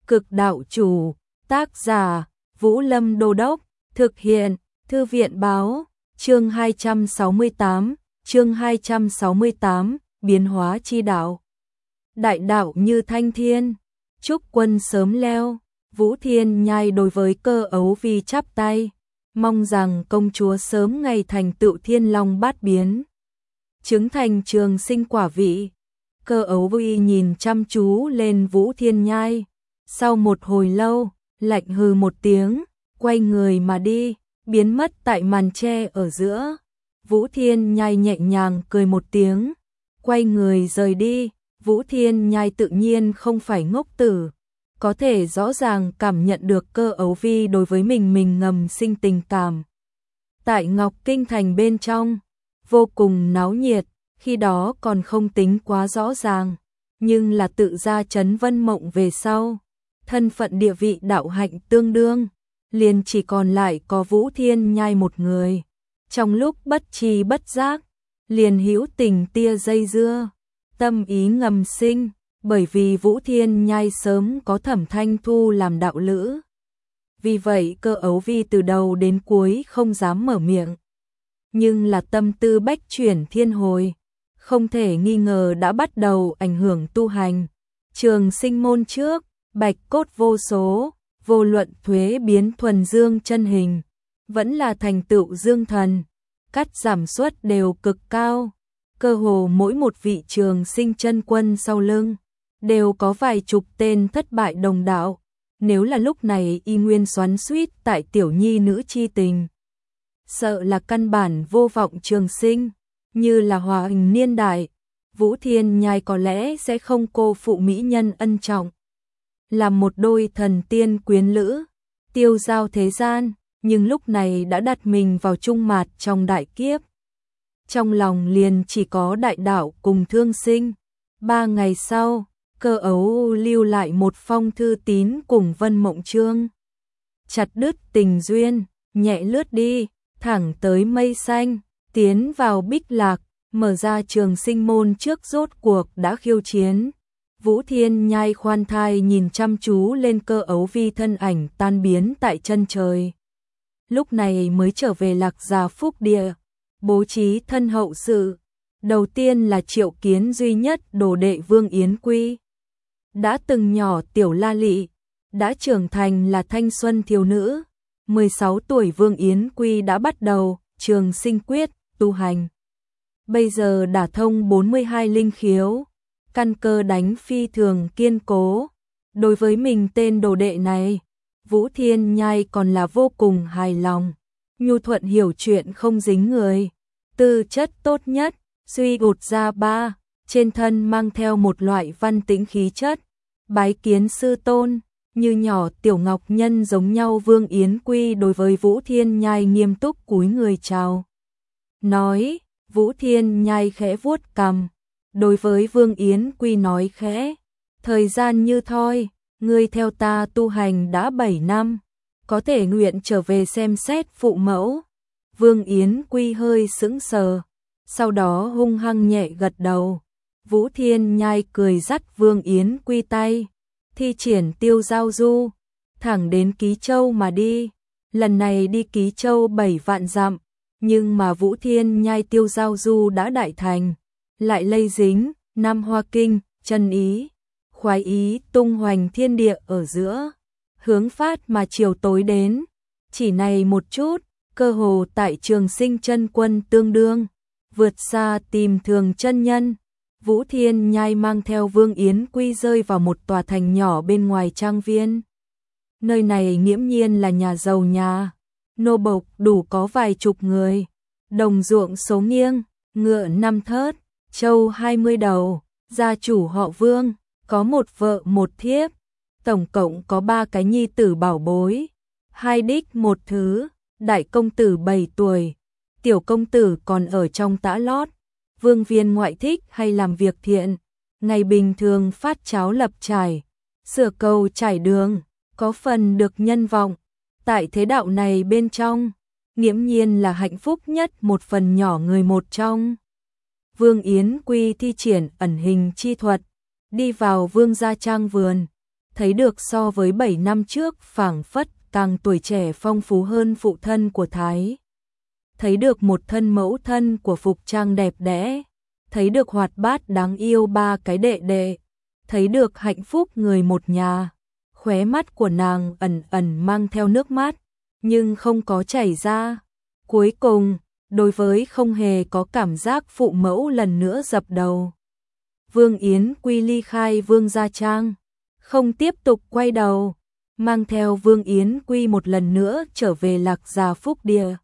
Cực đạo chủ, tác giả, Vũ Lâm Đô Đốc, thực hiện, Thư viện báo, chương 268, biến hóa chi đạo. Đại đạo như thanh thiên, chúc quân sớm leo, Vũ Thiên Nhai đối với Cơ Ấu Vi chắp tay, mong rằng công chúa sớm ngày thành tựu thiên long bát biến, chứng thành trường sinh quả vị. Cơ Ấu Vi nhìn chăm chú lên Vũ Thiên Nhai, sau một hồi lâu, lạnh hừ một tiếng, quay người mà đi, biến mất tại màn tre ở giữa. Vũ Thiên Nhai nhẹ nhàng cười một tiếng, quay người rời đi. Vũ Thiên Nhai tự nhiên không phải ngốc tử, có thể rõ ràng cảm nhận được Cơ Ấu Vi đối với mình ngầm sinh tình cảm. Tại Ngọc Kinh Thành bên trong, vô cùng náo nhiệt, khi đó còn không tính quá rõ ràng, nhưng là tự ra Trấn Vân Mộng về sau, thân phận địa vị đạo hạnh tương đương, liền chỉ còn lại có Vũ Thiên Nhai một người. Trong lúc bất tri bất giác, liền hữu tình tia dây dưa, tâm ý ngầm sinh, bởi vì Vũ Thiên Nhai sớm có Thẩm Thanh Thu làm đạo lữ. Vì vậy Cơ Ấu Vi từ đầu đến cuối không dám mở miệng. Nhưng là tâm tư bách chuyển thiên hồi, không thể nghi ngờ đã bắt đầu ảnh hưởng tu hành. Trường sinh môn trước, bạch cốt vô số, vô luận thuế biến thuần dương chân hình, vẫn là thành tựu dương thần, cắt giảm suất đều cực cao. Cơ hồ mỗi một vị trường sinh chân quân sau lưng, đều có vài chục tên thất bại đồng đạo. Nếu là lúc này y nguyên xoắn xuýt tại tiểu nhi nữ chi tình, sợ là căn bản vô vọng trường sinh. Như là hòa hình niên đại, Vũ Thiên Nhai có lẽ sẽ không cô phụ mỹ nhân ân trọng, làm một đôi thần tiên quyến lữ, tiêu giao thế gian, nhưng lúc này đã đặt mình vào trung mạt trong đại kiếp. Trong lòng liền chỉ có đại đạo cùng thương sinh. 3 ngày sau, Cơ Ấu lưu lại một phong thư tín cùng Vân Mộng Trương. Chặt đứt tình duyên, nhẹ lướt đi, thẳng tới mây xanh, tiến vào Bích Lạc, mở ra trường sinh môn trước rốt cuộc đã khiêu chiến. Vũ Thiên Nhai khoan thai nhìn chăm chú lên Cơ Ấu Vi thân ảnh tan biến tại chân trời. Lúc này mới trở về Lạc Gia Phúc Địa, bố trí thân hậu sự. Đầu tiên là triệu kiến duy nhất đồ đệ Vương Yến Quy. Đã từng nhỏ tiểu la lị, đã trưởng thành là thanh xuân thiếu nữ. 16 tuổi Vương Yến Quy đã bắt đầu trường sinh quyết, tu hành. Bây giờ đả thông 42 linh khiếu, căn cơ đánh phi thường kiên cố. Đối với mình tên đồ đệ này, Vũ Thiên Nhai còn là vô cùng hài lòng. Nhu thuận hiểu chuyện không dính người, tư chất tốt nhất, suy gột ra ba, trên thân mang theo một loại văn tĩnh khí chất. Bái kiến sư tôn, như nhỏ tiểu ngọc nhân giống nhau. Vương Yến Quy đối với Vũ Thiên Nhai nghiêm túc cúi người chào. Nói, Vũ Thiên Nhai khẽ vuốt cằm, đối với Vương Yến Quy nói khẽ, thời gian như thoi, ngươi theo ta tu hành đã 7 năm, có thể nguyện trở về xem xét phụ mẫu. Vương Yến Quy hơi sững sờ, sau đó hung hăng nhẹ gật đầu. Vũ Thiên Nhai cười dắt Vương Yến Quy tay, thi triển tiêu giao du, thẳng đến Ký Châu mà đi. Lần này đi Ký Châu 7 vạn dặm, nhưng mà Vũ Thiên Nhai tiêu giao du đã đại thành, lại lây dính Nam Hoa Kinh, chân ý, khoái ý tung hoành thiên địa ở giữa, hướng phát mà chiều tối đến. Chỉ này một chút, cơ hồ tại trường sinh chân quân tương đương, vượt xa tìm thường chân nhân. Vũ Thiên Nhai mang theo Vương Yến Quy rơi vào một tòa thành nhỏ bên ngoài trang viên. Nơi này nghiễm nhiên là nhà giàu nhà, nô bộc đủ có vài chục người, đồng ruộng số nghiêng, ngựa 5 thớt, trâu 20 đầu, gia chủ họ Vương, có một vợ một thiếp, tổng cộng có 3 cái nhi tử bảo bối, 2 đích một thứ. Đại công tử 7 tuổi, tiểu công tử còn ở trong tã lót. Vương viên ngoại thích hay làm việc thiện, ngày bình thường phát cháo lập trải, sửa cầu trải đường, có phần được nhân vọng. Tại thế đạo này bên trong, nghiễm nhiên là hạnh phúc nhất một phần nhỏ người một trong. Vương Yến Quy thi triển ẩn hình chi thuật, đi vào Vương gia trang vườn, thấy được so với 7 năm trước phảng phất càng tuổi trẻ phong phú hơn phụ thân của Thái. Thấy được một thân mẫu thân của Phục Trang đẹp đẽ, thấy được hoạt bát đáng yêu ba cái đệ đệ, thấy được hạnh phúc người một nhà. Khóe mắt của nàng ẩn ẩn mang theo nước mắt, nhưng không có chảy ra. Cuối cùng, đối với không hề có cảm giác phụ mẫu lần nữa dập đầu. Vương Yến Quy ly khai Vương gia trang, không tiếp tục quay đầu, mang theo Vương Yến Quy một lần nữa trở về Lạc Gia Phúc Địa.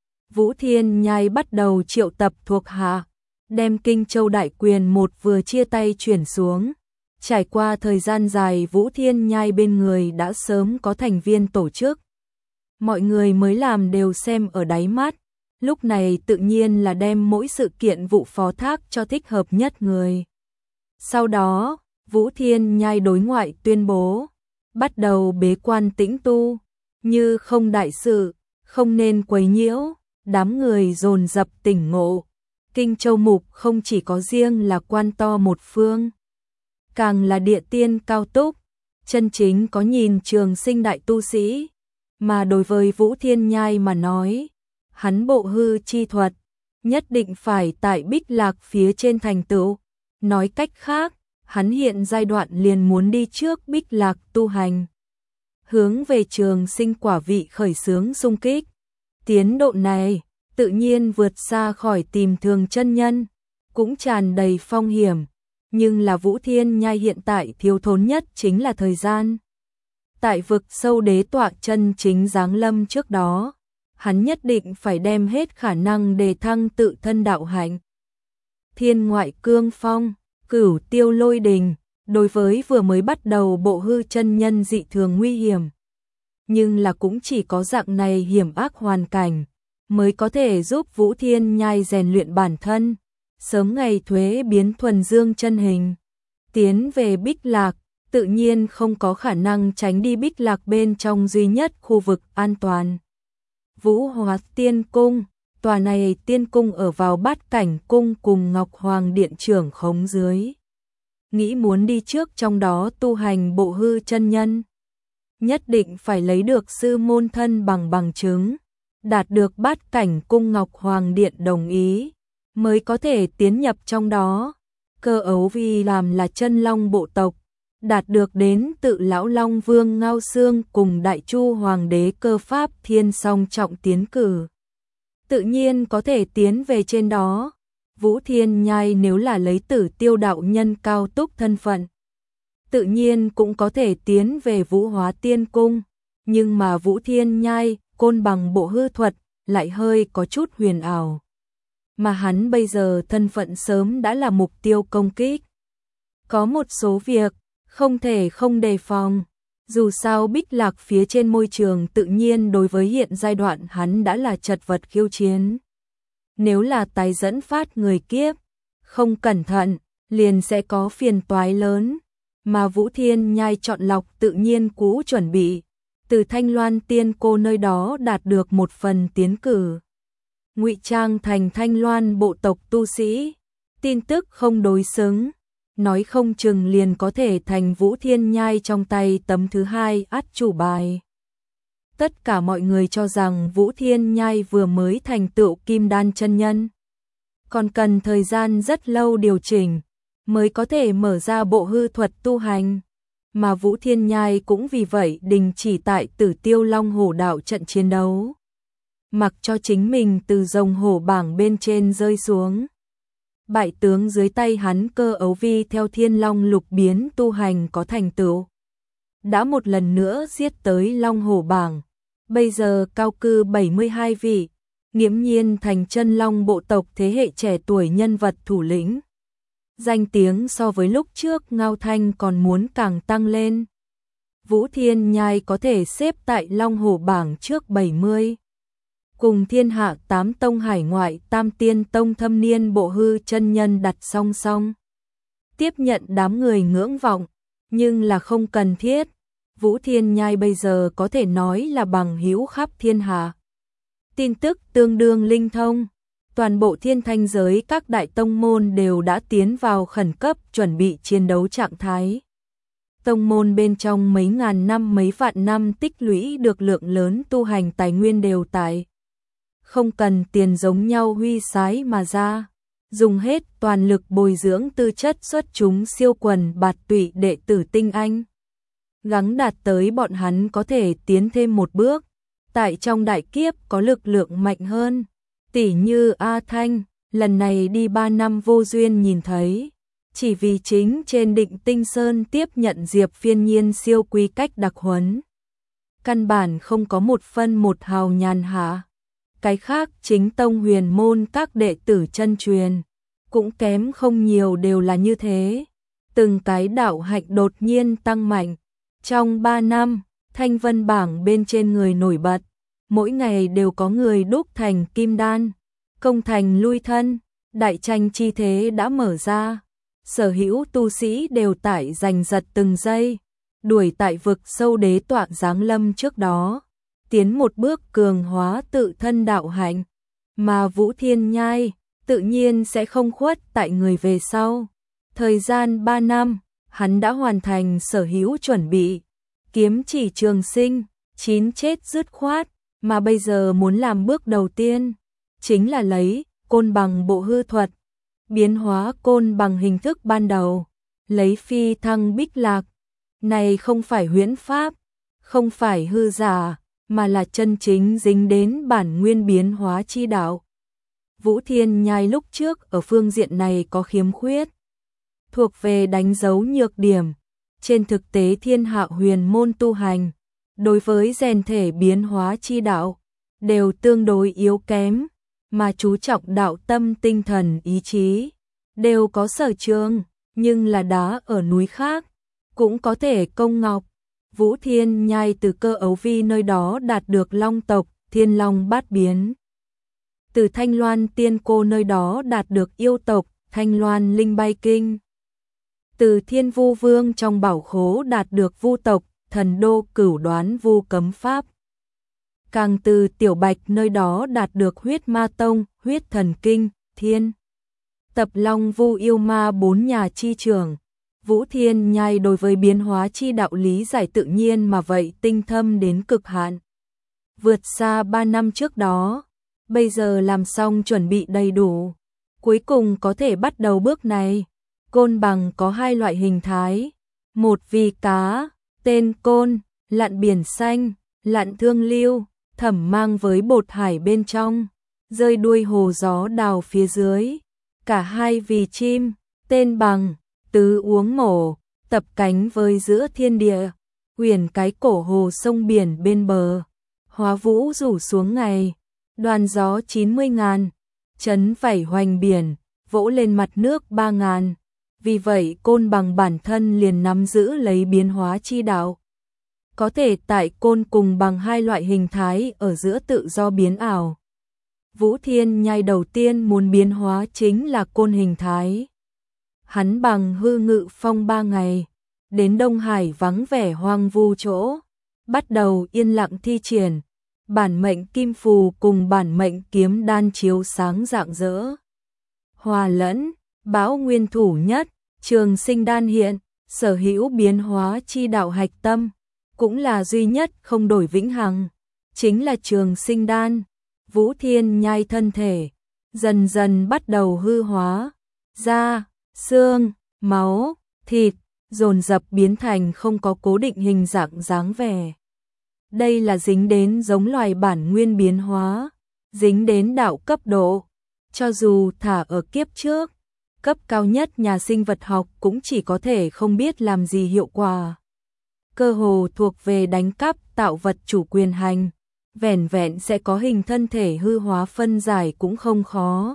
Vũ Thiên Nhai bắt đầu triệu tập thuộc hạ, đem Kinh Châu đại quyền một vừa chia tay chuyển xuống. Trải qua thời gian dài, Vũ Thiên Nhai bên người đã sớm có thành viên tổ chức. Mọi người mới làm đều xem ở đáy mắt, lúc này tự nhiên là đem mỗi sự kiện vụ phó thác cho thích hợp nhất người. Sau đó, Vũ Thiên Nhai đối ngoại tuyên bố, bắt đầu bế quan tĩnh tu, như không đại sự, không nên quấy nhiễu, đám người dồn dập tỉnh ngộ. Kinh Châu Mục không chỉ có riêng là quan to một phương, càng là địa tiên cao túc, chân chính có nhìn trường sinh đại tu sĩ, mà đối với Vũ Thiên Nhai mà nói, hắn bộ hư chi thuật, nhất định phải tại Bích Lạc phía trên thành tựu. Nói cách khác, hắn hiện giai đoạn liền muốn đi trước Bích Lạc tu hành, hướng về trường sinh quả vị khởi xướng xung kích. Tiến độ này tự nhiên vượt xa khỏi tìm thường chân nhân, cũng tràn đầy phong hiểm, nhưng là Vũ Thiên Nhai hiện tại thiếu thốn nhất chính là thời gian. Tại vực sâu đế tọa chân chính giáng lâm trước đó, hắn nhất định phải đem hết khả năng đề thăng tự thân đạo hạnh. Thiên ngoại cương phong, Cửu tiêu lôi đình, đối với vừa mới bắt đầu bộ hư chân nhân dị thường nguy hiểm. Nhưng là cũng chỉ có dạng này hiểm ác hoàn cảnh, mới có thể giúp Vũ Thiên Nhai rèn luyện bản thân, sớm ngày thuế biến thuần dương chân hình. Tiến về Bích Lạc, tự nhiên không có khả năng tránh đi Bích Lạc bên trong duy nhất khu vực an toàn. Vũ Hóa Tiên Cung, tòa này tiên cung ở vào Bát Cảnh Cung cùng Ngọc Hoàng Điện trưởng khống dưới. Nghĩ muốn đi trước trong đó tu hành bộ hư chân nhân, nhất định phải lấy được sư môn thân bằng chứng, đạt được Bát Cảnh Cung Ngọc Hoàng Điện đồng ý, mới có thể tiến nhập trong đó. Cơ ấu vì làm là chân long bộ tộc, đạt được đến tự lão Long Vương Ngao Xương cùng Đại Chu Hoàng đế Cơ Pháp Thiên song trọng tiến cử, tự nhiên có thể tiến về trên đó. Vũ Thiên Nhai nếu là lấy Tử Tiêu đạo nhân cao túc thân phận, tự nhiên cũng có thể tiến về Vũ Hóa Tiên Cung, nhưng mà Vũ Thiên Nhai côn bằng bộ hư thuật lại hơi có chút huyền ảo, mà hắn bây giờ thân phận sớm đã là mục tiêu công kích. Có một số việc không thể không đề phòng, dù sao Bích Lạc phía trên môi trường tự nhiên đối với hiện giai đoạn hắn đã là chật vật khiêu chiến. Nếu là tái dẫn phát người kiếp, không cẩn thận, liền sẽ có phiền toái lớn, mà Vũ Thiên Nhai chọn lọc tự nhiên cũ chuẩn bị, từ Thanh Loan Tiên Cô nơi đó đạt được một phần tiến cử. Ngụy trang thành Thanh Loan bộ tộc tu sĩ, tin tức không đối xứng, nói không chừng liền có thể thành Vũ Thiên Nhai trong tay tấm thứ hai át chủ bài. Tất cả mọi người cho rằng Vũ Thiên Nhai vừa mới thành tựu kim đan chân nhân, còn cần thời gian rất lâu điều chỉnh, mới có thể mở ra bộ hư thuật tu hành. Mà Vũ Thiên Nhai cũng vì vậy đình chỉ tại Tử Tiêu Long Hổ đạo trận chiến đấu, mặc cho chính mình từ rồng hổ bảng bên trên rơi xuống. Bại tướng dưới tay hắn Cơ Ấu Vi theo Thiên Long lục biến tu hành có thành tựu, đã một lần nữa giết tới Long Hổ bảng, bây giờ cao cư 72 vị, nghiễm nhiên thành chân long bộ tộc thế hệ trẻ tuổi nhân vật thủ lĩnh. Danh tiếng so với lúc trước Ngao Thanh còn muốn càng tăng lên. Vũ Thiên Nhai có thể xếp tại Long Hổ bảng trước 70. Cùng thiên hạ 8 tông hải ngoại Tam Tiên Tông thâm niên bộ hư chân nhân đặt song song. Tiếp nhận đám người ngưỡng vọng, nhưng là không cần thiết. Vũ Thiên Nhai bây giờ có thể nói là bằng hữu khắp thiên hạ. Tin tức tương đương linh thông, toàn bộ thiên thanh giới các đại tông môn đều đã tiến vào khẩn cấp chuẩn bị chiến đấu trạng thái. tông môn bên trong mấy ngàn năm mấy vạn năm tích lũy được lượng lớn tu hành tài nguyên đều tại. Không cần tiền giống nhau huy sái mà ra, dùng hết toàn lực bồi dưỡng tư chất xuất chúng siêu quần bạt tụy đệ tử tinh anh. Gắng đạt tới bọn hắn có thể tiến thêm một bước, tại trong đại kiếp có lực lượng mạnh hơn, tỉ như A Thanh, lần này đi 3 năm vô duyên nhìn thấy. Chỉ vì chính trên Định Tinh Sơn tiếp nhận Diệp Phiên Nhiên siêu quy cách đặc huấn. Căn bản không có một phân một hào nhàn hạ. Cái khác chính tông huyền môn các đệ tử chân truyền, cũng kém không nhiều đều là như thế. Từng cái đạo hạnh đột nhiên tăng mạnh. Trong 3 năm, thanh vân bảng bên trên người nổi bật. Mỗi ngày đều có người đúc thành kim đan, công thành lui thân, đại tranh chi thế đã mở ra. Sở hữu tu sĩ đều tại giành giật từng giây, đuổi tại vực sâu đế tọa giáng lâm trước đó, tiến một bước cường hóa tự thân đạo hạnh, mà Vũ Thiên Nhai tự nhiên sẽ không khuất tại người về sau. Thời gian 3 năm, hắn đã hoàn thành sở hữu chuẩn bị, kiếm chỉ trường sinh, 9 chết dứt khoát, mà bây giờ muốn làm bước đầu tiên, chính là lấy côn bằng bộ hư thuật, biến hóa côn bằng hình thức ban đầu, lấy phi thăng bích lạc. Này không phải huyễn pháp, không phải hư giả, mà là chân chính dính đến bản nguyên biến hóa chi đạo. Vũ Thiên Nhai lúc trước ở phương diện này có khiếm khuyết, thuộc về đánh dấu nhược điểm. Trên thực tế thiên hạ huyền môn tu hành, đối với rèn thể biến hóa chi đạo, đều tương đối yếu kém, mà chú trọng đạo tâm tinh thần ý chí, đều có sở trường, nhưng là đá ở núi khác, cũng có thể công ngọc. Vũ Thiên Nhai từ Cơ Ấu Vi nơi đó đạt được long tộc, thiên long bát biến. Từ Thanh Loan tiên cô nơi đó đạt được yêu tộc, Thanh Loan linh bay kinh. Từ Thiên Vu Vương trong bảo khố đạt được vu tộc, thần đô cửu đoán vu cấm pháp. Càng từ Tiểu Bạch nơi đó đạt được huyết ma tông, huyết thần kinh, thiên. Tập long vu yêu ma 4 nhà chi trường. Vũ Thiên Nhai đối với biến hóa chi đạo lý giải tự nhiên mà vậy tinh thâm đến cực hạn. Vượt xa 3 năm trước đó, bây giờ làm xong chuẩn bị đầy đủ. Cuối cùng có thể bắt đầu bước này. Côn bằng có 2 loại hình thái. Một vì cá, tên côn, lặn biển xanh, lặn thương lưu, thẩm mang với bột hải bên trong, rơi đuôi hồ gió đào phía dưới. Cả hai vì chim, tên bằng, tứ uống mổ, tập cánh với giữa thiên địa, huyền cái cổ hồ sông biển bên bờ. Hóa vũ rủ xuống ngày, đoàn gió 90.000, chấn vảy hoành biển, vỗ lên mặt nước 3.000. Vì vậy côn bằng bản thân liền nắm giữ lấy biến hóa chi đạo. Có thể tại côn cùng bằng 2 loại hình thái ở giữa tự do biến ảo. Vũ Thiên Nhai đầu tiên muốn biến hóa chính là côn hình thái. Hắn bằng hư ngự phong 3 ngày, đến Đông Hải vắng vẻ hoang vu chỗ, bắt đầu yên lặng thi triển, bản mệnh kim phù cùng bản mệnh kiếm đan chiếu sáng rạng rỡ. Hòa lẫn, bão nguyên thủ nhất, trường sinh đan hiện, sở hữu biến hóa chi đạo hạch tâm, cũng là duy nhất không đổi vĩnh hằng, chính là trường sinh đan. Vũ Thiên Nhai thân thể, dần dần bắt đầu hư hóa, da, xương, máu, thịt, dồn dập biến thành không có cố định hình dạng dáng vẻ. Đây là dính đến giống loài bản nguyên biến hóa, dính đến đạo cấp độ. Cho dù thả ở kiếp trước, cấp cao nhất nhà sinh vật học cũng chỉ có thể không biết làm gì hiệu quả. Cơ hồ thuộc về đánh cắp tạo vật chủ quyền hành, vẻn vẹn sẽ có hình thân thể hư hóa phân giải cũng không khó.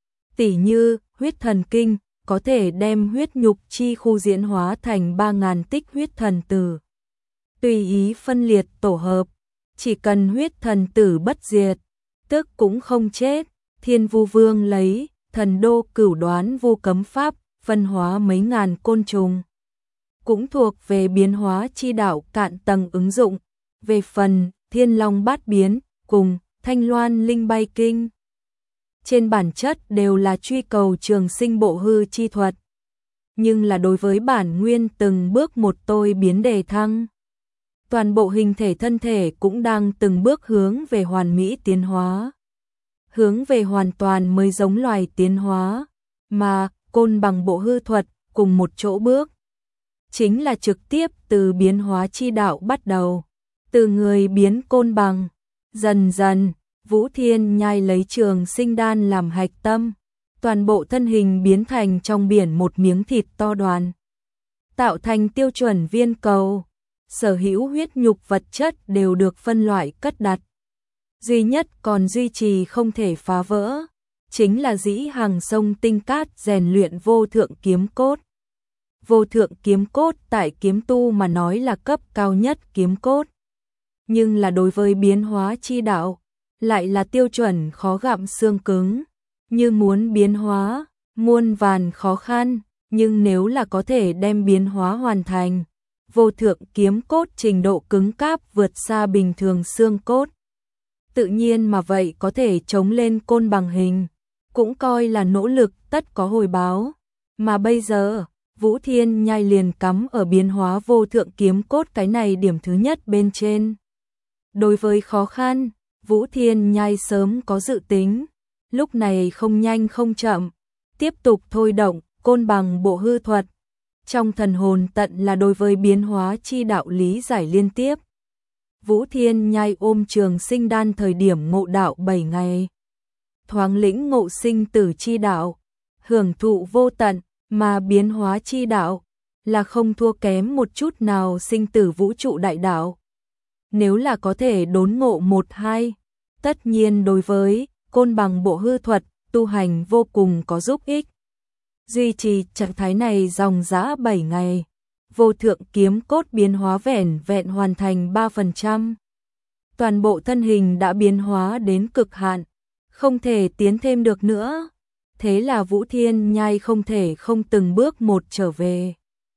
Tỉ như, huyết thần kinh, có thể đem huyết nhục chi khu diễn hóa thành 3.000 tích huyết thần tử. Tùy ý phân liệt tổ hợp, chỉ cần huyết thần tử bất diệt, tức cũng không chết. Thiên Vu Vương lấy thần đô cửu đoán vu cấm pháp, phân hóa mấy ngàn côn trùng. Cũng thuộc về biến hóa chi đạo cạn tầng ứng dụng. Về phần thiên long bát biến, cùng thanh loan linh bay kinh, trên bản chất đều là truy cầu trường sinh bộ hư chi thuật. nhưng là đối với bản nguyên từng bước một tôi biến đề thăng. Toàn bộ hình thể thân thể cũng đang từng bước hướng về hoàn mỹ tiến hóa. Hướng về hoàn toàn mới giống loài tiến hóa, mà côn bằng bộ hư thuật cùng một chỗ bước. Chính là trực tiếp từ biến hóa chi đạo bắt đầu, từ người biến côn bằng. Dần dần, Vũ Thiên Nhai lấy Trường Sinh Đan làm hạch tâm, toàn bộ thân hình biến thành trong biển một miếng thịt to đoàn, tạo thành tiêu chuẩn viên cầu. Sở hữu huyết nhục vật chất đều được phân loại cất đặt. Duy nhất còn duy trì không thể phá vỡ, chính là dĩ hàng sông tinh cát rèn luyện vô thượng kiếm cốt. Vô thượng kiếm cốt tại kiếm tu mà nói là cấp cao nhất kiếm cốt. Nhưng là đối với biến hóa chi đạo, lại là tiêu chuẩn khó gặm xương cứng. Như muốn biến hóa, muôn vàn khó khăn, nhưng nếu là có thể đem biến hóa hoàn thành, vô thượng kiếm cốt trình độ cứng cáp vượt xa bình thường xương cốt. Tự nhiên mà vậy có thể chống lên côn bằng hình, cũng coi là nỗ lực tất có hồi báo. Mà bây giờ, Vũ Thiên Nhai liền cắm ở biến hóa vô thượng kiếm cốt cái này điểm thứ nhất bên trên. Đối với khó khăn, Vũ Thiên Nhai sớm có dự tính, lúc này không nhanh không chậm, tiếp tục thôi động côn bằng bộ hư thuật. Trong thần hồn tận là đối với biến hóa chi đạo lý giải liên tiếp. Vũ Thiên Nhai ôm Trường Sinh Đan thời điểm ngộ đạo 7 ngày. Thoáng lĩnh ngộ sinh tử chi đạo, hưởng thụ vô tận, mà biến hóa chi đạo là không thua kém một chút nào sinh tử vũ trụ đại đạo. Nếu là có thể đốn ngộ 1-2, tất nhiên đối với côn bằng bộ hư thuật tu hành vô cùng có giúp ích. Duy trì trạng thái này dòng dã 7 ngày, vô thượng kiếm cốt biến hóa vẻn vẹn hoàn thành 3%. Toàn bộ thân hình đã biến hóa đến cực hạn, không thể tiến thêm được nữa. Thế là Vũ Thiên Nhai không thể không từng bước một trở về.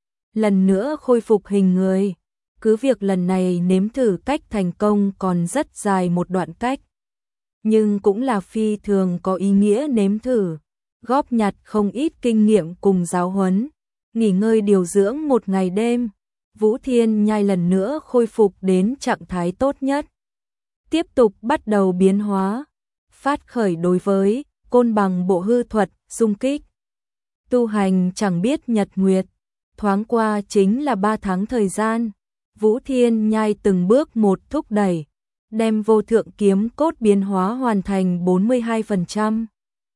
Lần nữa khôi phục hình người, cứ việc lần này nếm thử cách thành công còn rất dài một đoạn cách. Nhưng cũng là phi thường có ý nghĩa nếm thử, góp nhặt không ít kinh nghiệm cùng giáo huấn. Nghỉ ngơi điều dưỡng một ngày đêm, Vũ Thiên Nhai lần nữa khôi phục đến trạng thái tốt nhất. Tiếp tục bắt đầu biến hóa, phát khởi đối với côn bằng bộ hư thuật, xung kích. Tu hành chẳng biết nhật nguyệt, thoáng qua chính là 3 tháng thời gian. Vũ Thiên Nhai từng bước một thúc đẩy, đem vô thượng kiếm cốt biến hóa hoàn thành 42%.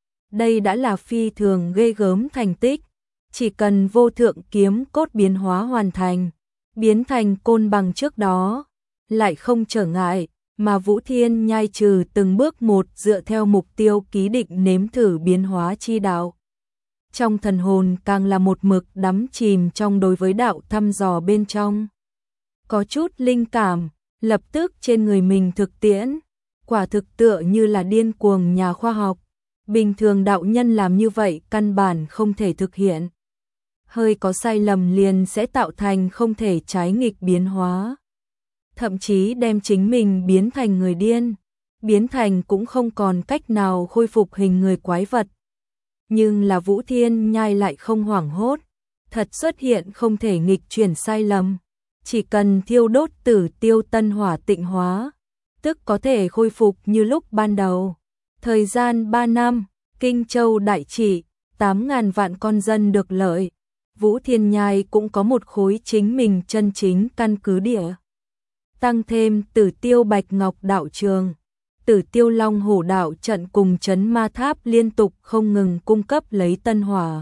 Đây đã là phi thường ghê gớm thành tích. Chỉ cần vô thượng kiếm cốt biến hóa hoàn thành, biến thành côn bằng trước đó, lại không trở ngại, mà Vũ Thiên Nhai trừ từng bước một dựa theo mục tiêu ký định nếm thử biến hóa chi đạo. Trong thần hồn càng là một mực đắm chìm trong đối với đạo thăm dò bên trong. Có chút linh cảm, lập tức trên người mình thực tiễn, quả thực tựa như là điên cuồng nhà khoa học. Bình thường đạo nhân làm như vậy căn bản không thể thực hiện. Hơi có sai lầm liền sẽ tạo thành không thể trái nghịch biến hóa. Thậm chí đem chính mình biến thành người điên, biến thành cũng không còn cách nào khôi phục hình người quái vật. Nhưng là Vũ Thiên Nhai lại không hoảng hốt, thật xuất hiện không thể nghịch chuyển sai lầm. Chỉ cần thiêu đốt tử tiêu tân hỏa tịnh hóa, tức có thể khôi phục như lúc ban đầu. Thời gian 3 năm, Kinh Châu đại trị, 8.000 vạn con dân được lợi. Vũ Thiên Nhai cũng có một khối chính mình chân chính căn cứ địa. Tăng thêm Tử Tiêu Bạch Ngọc đạo trường, Tử Tiêu Long Hổ đạo trận cùng trấn ma tháp liên tục không ngừng cung cấp lấy tân hỏa.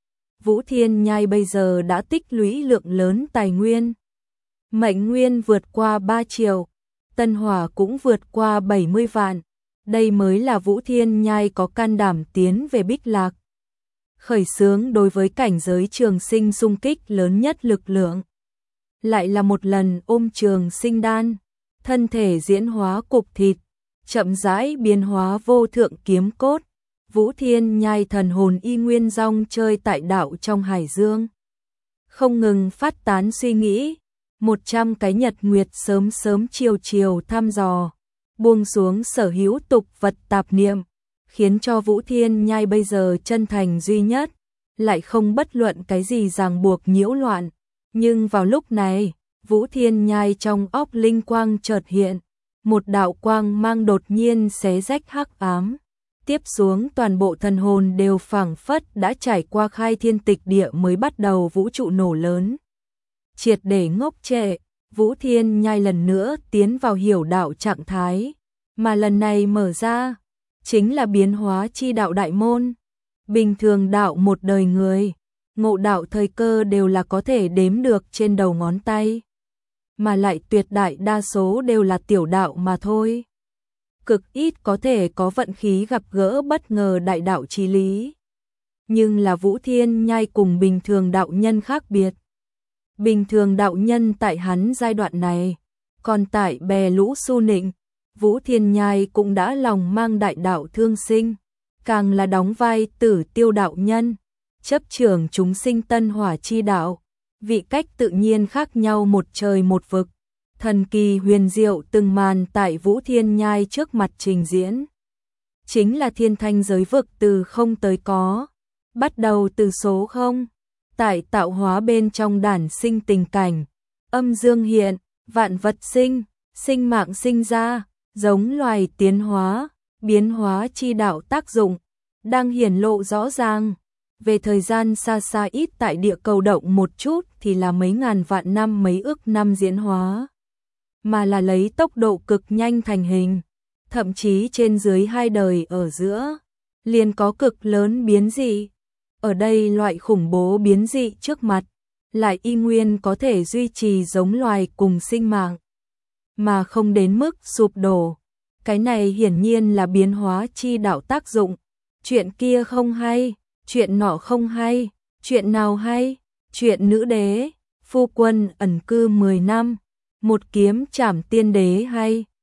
Vũ Thiên Nhai bây giờ đã tích lũy lượng lớn tài nguyên. Mệnh nguyên vượt qua 3 triệu, tân hỏa cũng vượt qua 70 vạn. Đây mới là Vũ Thiên Nhai có can đảm tiến về Bích Lạc. Khởi xướng đối với cảnh giới trường sinh xung kích lớn nhất lực lượng. Lại là một lần ôm Trường Sinh Đan, thân thể diễn hóa cục thịt, chậm rãi biến hóa vô thượng kiếm cốt. Vũ Thiên Nhai thần hồn y nguyên rong chơi tại đạo trong hải dương. Không ngừng phát tán suy nghĩ, 100 cái nhật nguyệt sớm sớm chiều chiều thăm dò, buông xuống sở hữu tục vật tạp niệm, khiến cho Vũ Thiên Nhai bây giờ chân thành duy nhất, lại không bất luận cái gì ràng buộc nhiễu loạn. Nhưng vào lúc này, Vũ Thiên Nhai trong óc linh quang chợt hiện, một đạo quang mang đột nhiên xé rách hắc ám. Tiếp xuống toàn bộ thần hồn đều phảng phất đã trải qua khai thiên tịch địa mới bắt đầu vũ trụ nổ lớn. Triệt để ngốc trệ, Vũ Thiên Nhai lần nữa tiến vào hiểu đạo trạng thái, mà lần này mở ra, chính là biến hóa chi đạo đại môn. Bình thường đạo một đời người, ngộ đạo thời cơ đều là có thể đếm được trên đầu ngón tay, mà lại tuyệt đại đa số đều là tiểu đạo mà thôi. Cực ít có thể có vận khí gặp gỡ bất ngờ đại đạo chí lý. Nhưng là Vũ Thiên Nhai cùng bình thường đạo nhân khác biệt. Bình thường đạo nhân tại hắn giai đoạn này, còn tại bè lũ su nịnh, Vũ Thiên Nhai cũng đã lòng mang đại đạo thương sinh, càng là đóng vai tử tiêu đạo nhân, chấp trưởng chúng sinh tân hỏa chi đạo, vị cách tự nhiên khác nhau một trời một vực. Thần kỳ huyền diệu từng màn tại Vũ Thiên Nhai trước mặt trình diễn. Chính là thiên thanh giới vực từ không tới có, bắt đầu từ số 0, tại tạo hóa bên trong đản sinh tình cảnh, âm dương hiện, vạn vật sinh, sinh mạng sinh ra, giống loài tiến hóa, biến hóa chi đạo tác dụng, đang hiển lộ rõ ràng. Về thời gian xa xa ít tại địa cầu động một chút thì là mấy ngàn vạn năm mấy ức năm diễn hóa, mà là lấy tốc độ cực nhanh thành hình, thậm chí trên dưới 2 đời ở giữa, liền có cực lớn biến dị. Ở đây loại khủng bố biến dị trước mặt, lại y nguyên có thể duy trì giống loài cùng sinh mạng, mà không đến mức sụp đổ. Cái này hiển nhiên là biến hóa chi đạo tác dụng. Chuyện kia không hay, chuyện nọ không hay, chuyện nào hay? Chuyện nữ đế, phu quân ẩn cư 10 năm, một kiếm trảm tiên đế hay?